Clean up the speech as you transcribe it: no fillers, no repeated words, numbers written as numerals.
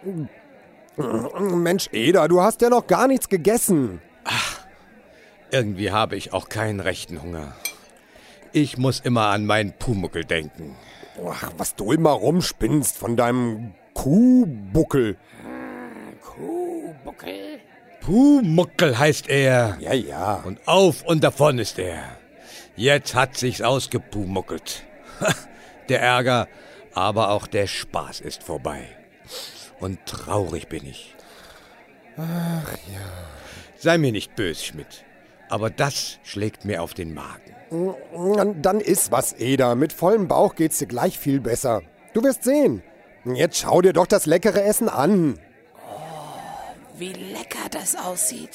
Mensch, Eder, du hast ja noch gar nichts gegessen. Irgendwie habe ich auch keinen rechten Hunger. Ich muss immer an meinen Pumuckel denken. Ach, was du immer rumspinnst von deinem Kuhbuckel. Kuhbuckel? Pumuckel heißt er. Ja. Und auf und davon ist er. Jetzt hat sich's ausgepumuckelt. Der Ärger, aber auch der Spaß ist vorbei. Und traurig bin ich. Ach ja. Sei mir nicht böse, Schmidt. Aber das schlägt mir auf den Magen. Dann iss was, Eder. Mit vollem Bauch geht's dir gleich viel besser. Du wirst sehen. Jetzt schau dir doch das leckere Essen an. Wie lecker das aussieht.